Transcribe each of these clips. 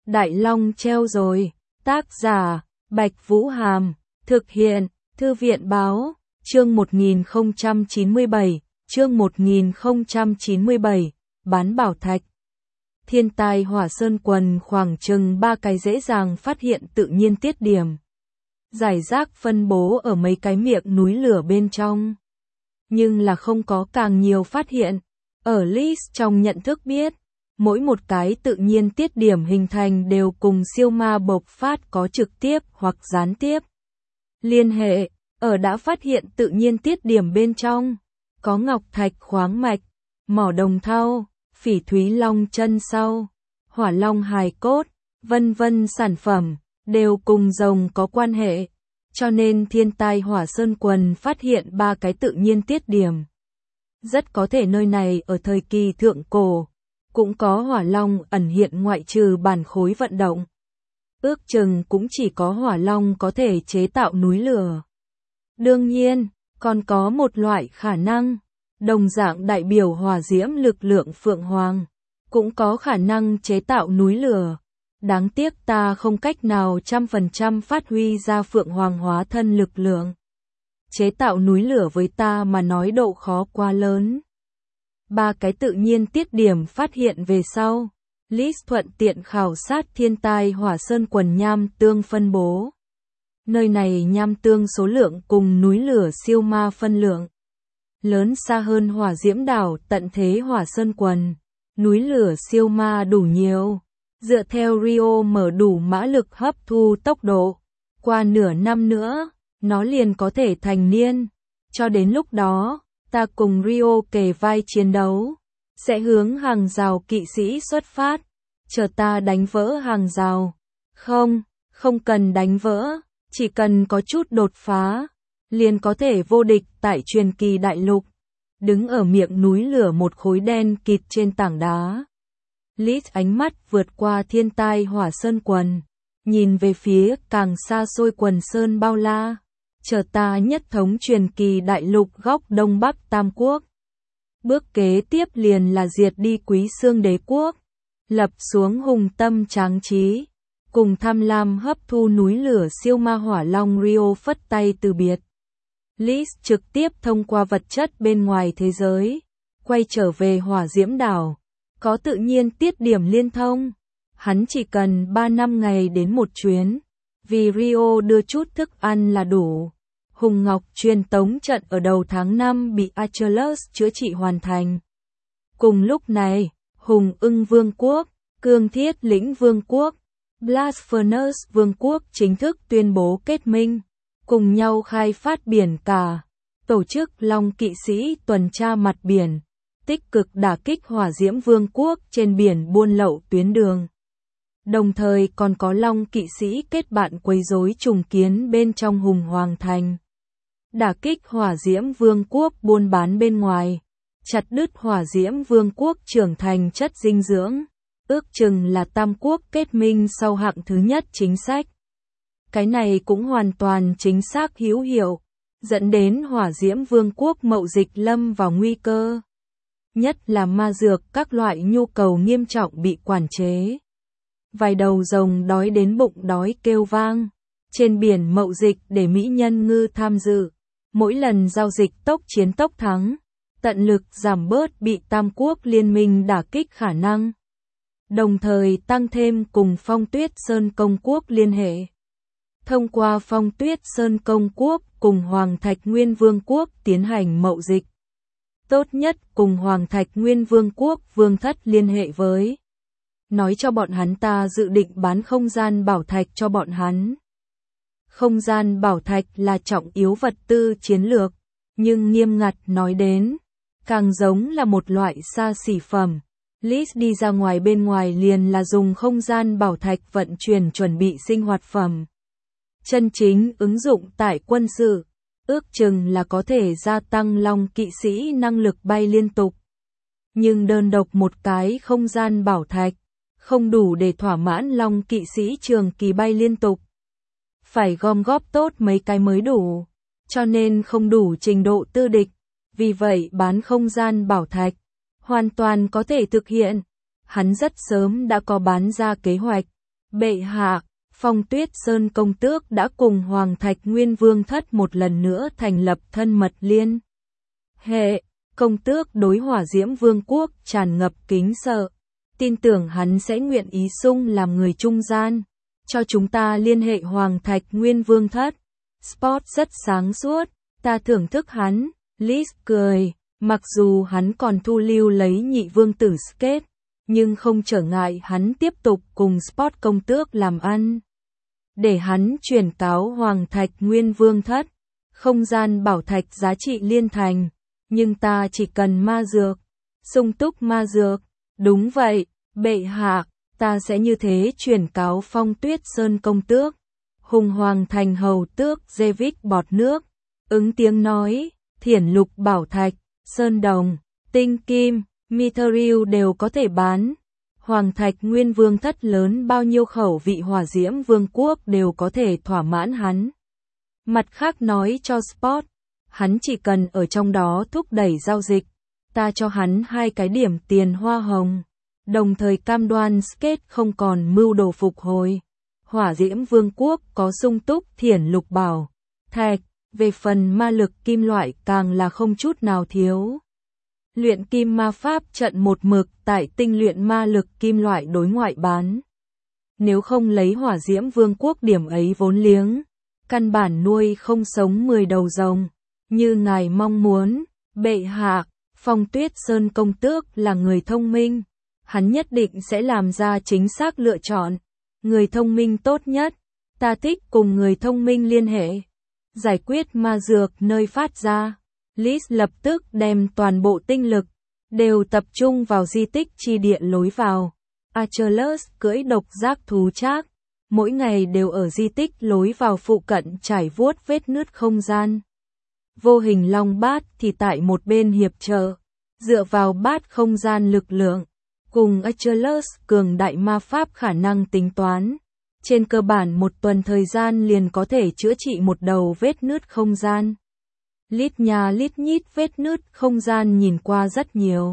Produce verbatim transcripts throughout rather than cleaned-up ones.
Đại Long treo rồi, tác giả, Bạch Vũ Hàm, thực hiện, Thư viện Báo, chương một nghìn không trăm chín mươi bảy, chương một nghìn không trăm chín mươi bảy, bán bảo thạch. Thiên tai hỏa sơn quần khoảng chừng ba cái dễ dàng phát hiện tự nhiên tiết điểm. Giải rác phân bố ở mấy cái miệng núi lửa bên trong. Nhưng là không có càng nhiều phát hiện. Ở list trong nhận thức biết, mỗi một cái tự nhiên tiết điểm hình thành đều cùng siêu ma bộc phát có trực tiếp hoặc gián tiếp liên hệ. Ở đã phát hiện tự nhiên tiết điểm bên trong, có ngọc thạch khoáng mạch, mỏ đồng thau, phỉ thúy long chân sau, hỏa long hài cốt, vân vân sản phẩm, đều cùng rồng có quan hệ. Cho nên thiên tai hỏa sơn quần phát hiện ba cái tự nhiên tiết điểm. Rất có thể nơi này ở thời kỳ thượng cổ, cũng có hỏa long ẩn hiện ngoại trừ bản khối vận động. Ước chừng cũng chỉ có hỏa long có thể chế tạo núi lửa. Đương nhiên, còn có một loại khả năng, đồng dạng đại biểu hỏa diễm lực lượng Phượng Hoàng, cũng có khả năng chế tạo núi lửa. Đáng tiếc ta không cách nào trăm phần trăm phát huy ra Phượng Hoàng hóa thân lực lượng. Chế tạo núi lửa với ta mà nói độ khó quá lớn. Ba cái tự nhiên tiết điểm phát hiện về sau, list thuận tiện khảo sát thiên tai hỏa sơn quần nham tương phân bố. Nơi này nham tương số lượng cùng núi lửa siêu ma phân lượng lớn xa hơn hỏa diễm đảo tận thế hỏa sơn quần. Núi lửa siêu ma đủ nhiều. Dựa theo Rio mở đủ mã lực hấp thu tốc độ, qua nửa năm nữa, nó liền có thể thành niên. Cho đến lúc đó, ta cùng Rio kề vai chiến đấu, sẽ hướng hàng rào kỵ sĩ xuất phát, chờ ta đánh vỡ hàng rào. Không, không cần đánh vỡ, chỉ cần có chút đột phá, liền có thể vô địch tại truyền kỳ đại lục. Đứng ở miệng núi lửa một khối đen kịt trên tảng đá. Lít ánh mắt vượt qua thiên tai hỏa sơn quần, nhìn về phía càng xa xôi quần sơn bao la, chờ ta nhất thống truyền kỳ đại lục góc đông bắc tam quốc. Bước kế tiếp liền là diệt đi Quý Xương đế quốc, lập xuống hùng tâm tráng trí, cùng tham lam hấp thu núi lửa siêu ma hỏa long Rio phất tay từ biệt. Lít trực tiếp thông qua vật chất bên ngoài thế giới, quay trở về hỏa diễm đảo. Có tự nhiên tiết điểm liên thông, hắn chỉ cần ba năm ngày đến một chuyến, vì Rio đưa chút thức ăn là đủ. Hùng Ngọc truyền tống trận ở đầu tháng năm bị Achilles chữa trị hoàn thành. Cùng lúc này, Hùng Ưng Vương quốc, Cương Thiết Lĩnh Vương quốc, Blast Furnace Vương quốc chính thức tuyên bố kết minh, cùng nhau khai phát biển cả, tổ chức Long kỵ sĩ tuần tra mặt biển. Tích cực đả kích hỏa diễm vương quốc trên biển buôn lậu tuyến đường. Đồng thời còn có Long kỵ sĩ kết bạn quấy rối trùng kiến bên trong Hùng Hoàng thành. Đả kích hỏa diễm vương quốc buôn bán bên ngoài. Chặt đứt hỏa diễm vương quốc trưởng thành chất dinh dưỡng. Ước chừng là tam quốc kết minh sau hạng thứ nhất chính sách. Cái này cũng hoàn toàn chính xác hữu hiệu, dẫn đến hỏa diễm vương quốc mậu dịch lâm vào nguy cơ. Nhất là ma dược các loại nhu cầu nghiêm trọng bị quản chế. Vài đầu rồng đói đến bụng đói kêu vang. Trên biển mậu dịch để mỹ nhân ngư tham dự. Mỗi lần giao dịch tốc chiến tốc thắng. Tận lực giảm bớt bị tam quốc liên minh đả kích khả năng. Đồng thời tăng thêm cùng Phong Tuyết Sơn Công Quốc liên hệ. Thông qua Phong Tuyết Sơn Công Quốc cùng Hoàng Thạch Nguyên Vương quốc tiến hành mậu dịch. Tốt nhất cùng Hoàng Thạch Nguyên Vương quốc vương thất liên hệ với. Nói cho bọn hắn ta dự định bán không gian bảo thạch cho bọn hắn. Không gian bảo thạch là trọng yếu vật tư chiến lược, nhưng nghiêm ngặt nói đến, càng giống là một loại xa xỉ phẩm. Liz đi ra ngoài bên ngoài liền là dùng không gian bảo thạch vận chuyển chuẩn bị sinh hoạt phẩm. Chân chính ứng dụng tại quân sự. Ước chừng là có thể gia tăng Long kỵ sĩ năng lực bay liên tục. Nhưng đơn độc một cái không gian bảo thạch, không đủ để thỏa mãn Long kỵ sĩ trường kỳ bay liên tục. Phải gom góp tốt mấy cái mới đủ, cho nên không đủ trình độ tư địch. Vì vậy bán không gian bảo thạch, hoàn toàn có thể thực hiện. Hắn rất sớm đã có bán ra kế hoạch, Bệ hạ, Phong Tuyết Sơn công tước đã cùng Hoàng Thạch Nguyên Vương Thất một lần nữa thành lập thân mật liên hệ. Công tước đối Hỏa Diễm Vương quốc tràn ngập kính sợ, tin tưởng hắn sẽ nguyện ý sung làm người trung gian, cho chúng ta liên hệ Hoàng Thạch Nguyên Vương Thất. Spot rất sáng suốt, ta thưởng thức hắn. Liz cười, mặc dù hắn còn thu lưu lấy nhị vương tử Skate, nhưng không trở ngại hắn tiếp tục cùng Spot công tước làm ăn. Để hắn truyền cáo Hoàng Thạch Nguyên Vương Thất, không gian bảo thạch giá trị liên thành, nhưng ta chỉ cần ma dược, sung túc ma dược. Đúng vậy, bệ hạ, ta sẽ như thế truyền cáo Phong Tuyết Sơn công tước. Hùng Hoàng Thành hầu tước Jevik bọt nước, ứng tiếng nói, thiển lục bảo thạch, sơn đồng, tinh kim, mithril đều có thể bán. Hoàng Thạch Nguyên Vương Thất lớn bao nhiêu khẩu vị Hỏa Diễm Vương quốc đều có thể thỏa mãn hắn. Mặt khác nói cho Spot, hắn chỉ cần ở trong đó thúc đẩy giao dịch, ta cho hắn hai cái điểm tiền hoa hồng, đồng thời cam đoan Skate không còn mưu đồ phục hồi. Hỏa Diễm Vương quốc có sung túc thiển lục bảo thạch, về phần ma lực kim loại càng là không chút nào thiếu. Luyện kim ma pháp trận một mực tại tinh luyện ma lực kim loại đối ngoại bán. Nếu không lấy Hỏa Diễm Vương quốc điểm ấy vốn liếng, căn bản nuôi không sống mười đầu rồng. Như ngài mong muốn, bệ hạ, Phong Tuyết Sơn công tước là người thông minh. Hắn nhất định sẽ làm ra chính xác lựa chọn. Người thông minh tốt nhất, ta thích cùng người thông minh liên hệ. Giải quyết ma dược nơi phát ra. Liz lập tức đem toàn bộ tinh lực, đều tập trung vào di tích chi địa lối vào. Achilles cưỡi độc giác thú trác, mỗi ngày đều ở di tích lối vào phụ cận trải vuốt vết nứt không gian. Vô hình long bát thì tại một bên hiệp trợ, dựa vào bát không gian lực lượng, cùng Achilles cường đại ma pháp khả năng tính toán. Trên cơ bản một tuần thời gian liền có thể chữa trị một đầu vết nứt không gian. Lít nhà lít nhít vết nứt không gian nhìn qua rất nhiều.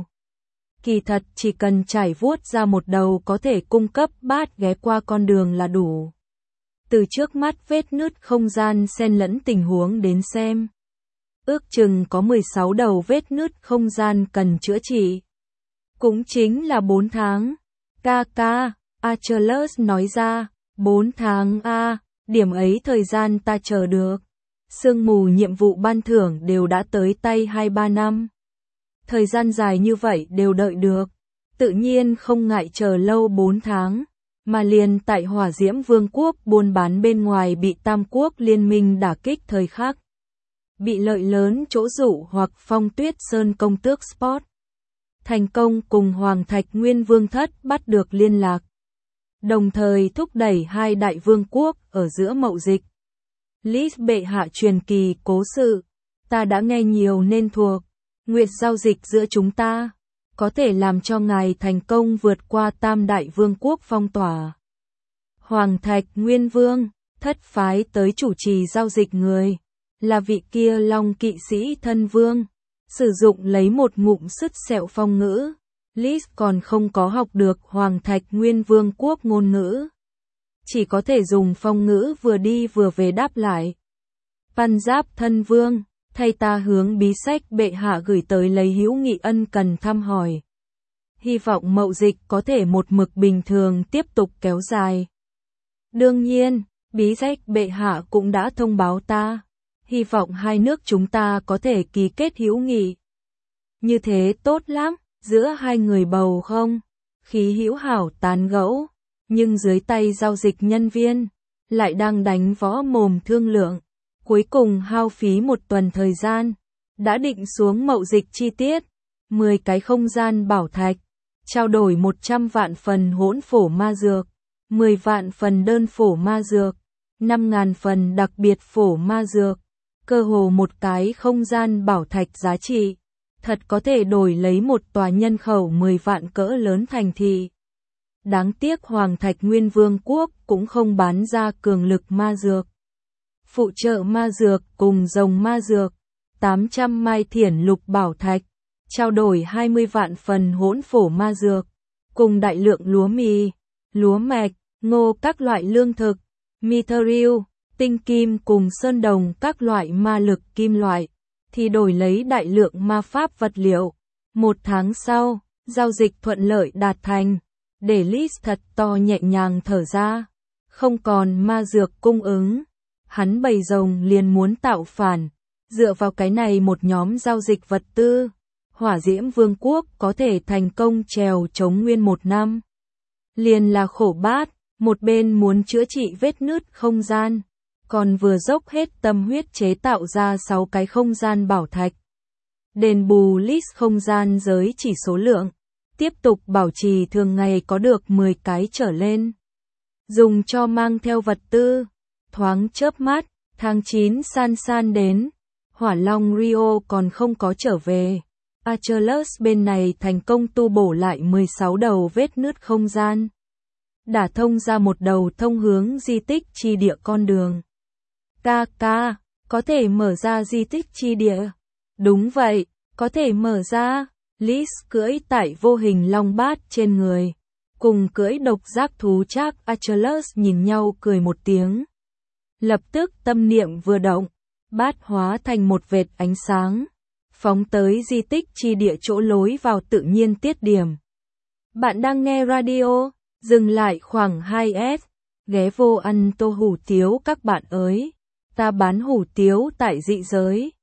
Kỳ thật chỉ cần trải vuốt ra một đầu có thể cung cấp bát ghé qua con đường là đủ. Từ trước mắt vết nứt không gian xen lẫn tình huống đến xem. Ước chừng có mười sáu đầu vết nứt không gian cần chữa trị. Cũng chính là bốn tháng. Ca ca, Achilles nói ra, bốn tháng a, điểm ấy thời gian ta chờ được. Sương mù nhiệm vụ ban thưởng đều đã tới tay hai ba năm. Thời gian dài như vậy đều đợi được. Tự nhiên không ngại chờ lâu bốn tháng. Mà liền tại Hỏa Diễm Vương quốc buôn bán bên ngoài bị Tam Quốc liên minh đả kích thời khắc. Bị lợi lớn chỗ dụ hoặc Phong Tuyết Sơn công tước Spot. Thành công cùng Hoàng Thạch Nguyên Vương Thất bắt được liên lạc. Đồng thời thúc đẩy hai đại vương quốc ở giữa mậu dịch. Liz bệ hạ truyền kỳ cố sự, ta đã nghe nhiều nên thuộc. Nguyệt giao dịch giữa chúng ta, có thể làm cho ngài thành công vượt qua tam đại vương quốc phong tỏa. Hoàng Thạch Nguyên Vương, thất phái tới chủ trì giao dịch người, là vị kia Long kỵ sĩ thân vương, sử dụng lấy một ngụm sứt sẹo phong ngữ. Liz còn không có học được Hoàng Thạch Nguyên Vương quốc ngôn ngữ. Chỉ có thể dùng phong ngữ vừa đi vừa về đáp lại. Punjab thân vương, thay ta hướng bí sách bệ hạ gửi tới lấy hữu nghị ân cần thăm hỏi. Hy vọng mậu dịch có thể một mực bình thường tiếp tục kéo dài. Đương nhiên, bí sách bệ hạ cũng đã thông báo ta. Hy vọng hai nước chúng ta có thể ký kết hữu nghị. Như thế tốt lắm, giữa hai người bầu không? Khí hữu hảo tán gẫu. Nhưng dưới tay giao dịch nhân viên, lại đang đánh võ mồm thương lượng. Cuối cùng hao phí một tuần thời gian, đã định xuống mậu dịch chi tiết. mười cái không gian bảo thạch, trao đổi một trăm vạn phần hỗn phổ ma dược, mười vạn phần đơn phổ ma dược, năm ngàn phần đặc biệt phổ ma dược. Cơ hồ một cái không gian bảo thạch giá trị, thật có thể đổi lấy một tòa nhân khẩu mười vạn cỡ lớn thành thị. Đáng tiếc Hoàng Thạch Nguyên Vương quốc cũng không bán ra cường lực ma dược. Phụ trợ ma dược cùng rồng ma dược, tám trăm mai thiển lục bảo thạch, trao đổi hai mươi vạn phần hỗn phổ ma dược, cùng đại lượng lúa mì, lúa mạch, ngô các loại lương thực, mithril, tinh kim cùng sơn đồng các loại ma lực kim loại, thì đổi lấy đại lượng ma pháp vật liệu. Một tháng sau, giao dịch thuận lợi đạt thành, để Lis thật to nhẹ nhàng thở ra, không còn ma dược cung ứng. Hắn bầy rồng liền muốn tạo phản, dựa vào cái này một nhóm giao dịch vật tư, Hỏa Diễm Vương quốc có thể thành công trèo chống nguyên một năm. Liền là khổ bát, một bên muốn chữa trị vết nứt không gian, còn vừa dốc hết tâm huyết chế tạo ra sáu cái không gian bảo thạch. Đền bù list không gian giới chỉ số lượng, tiếp tục bảo trì thường ngày có được mười cái trở lên. Dùng cho mang theo vật tư, thoáng chớp mắt, tháng chín san san đến, Hỏa Long Rio còn không có trở về. Achilles bên này thành công tu bổ lại mười sáu đầu vết nứt không gian, đả thông ra một đầu thông hướng di tích chi địa con đường. Ca ca, có thể mở ra di tích chi địa. Đúng vậy, có thể mở ra. Lis cưỡi tại vô hình long bát trên người, cùng cưỡi độc giác thú chắc Achilles nhìn nhau cười một tiếng. Lập tức tâm niệm vừa động, bát hóa thành một vệt ánh sáng, phóng tới di tích chi địa chỗ lối vào tự nhiên tiết điểm. Bạn đang nghe radio, dừng lại khoảng hai S, ghé vô ăn tô hủ tiếu các bạn ơi. Ta bán hủ tiếu tại dị giới.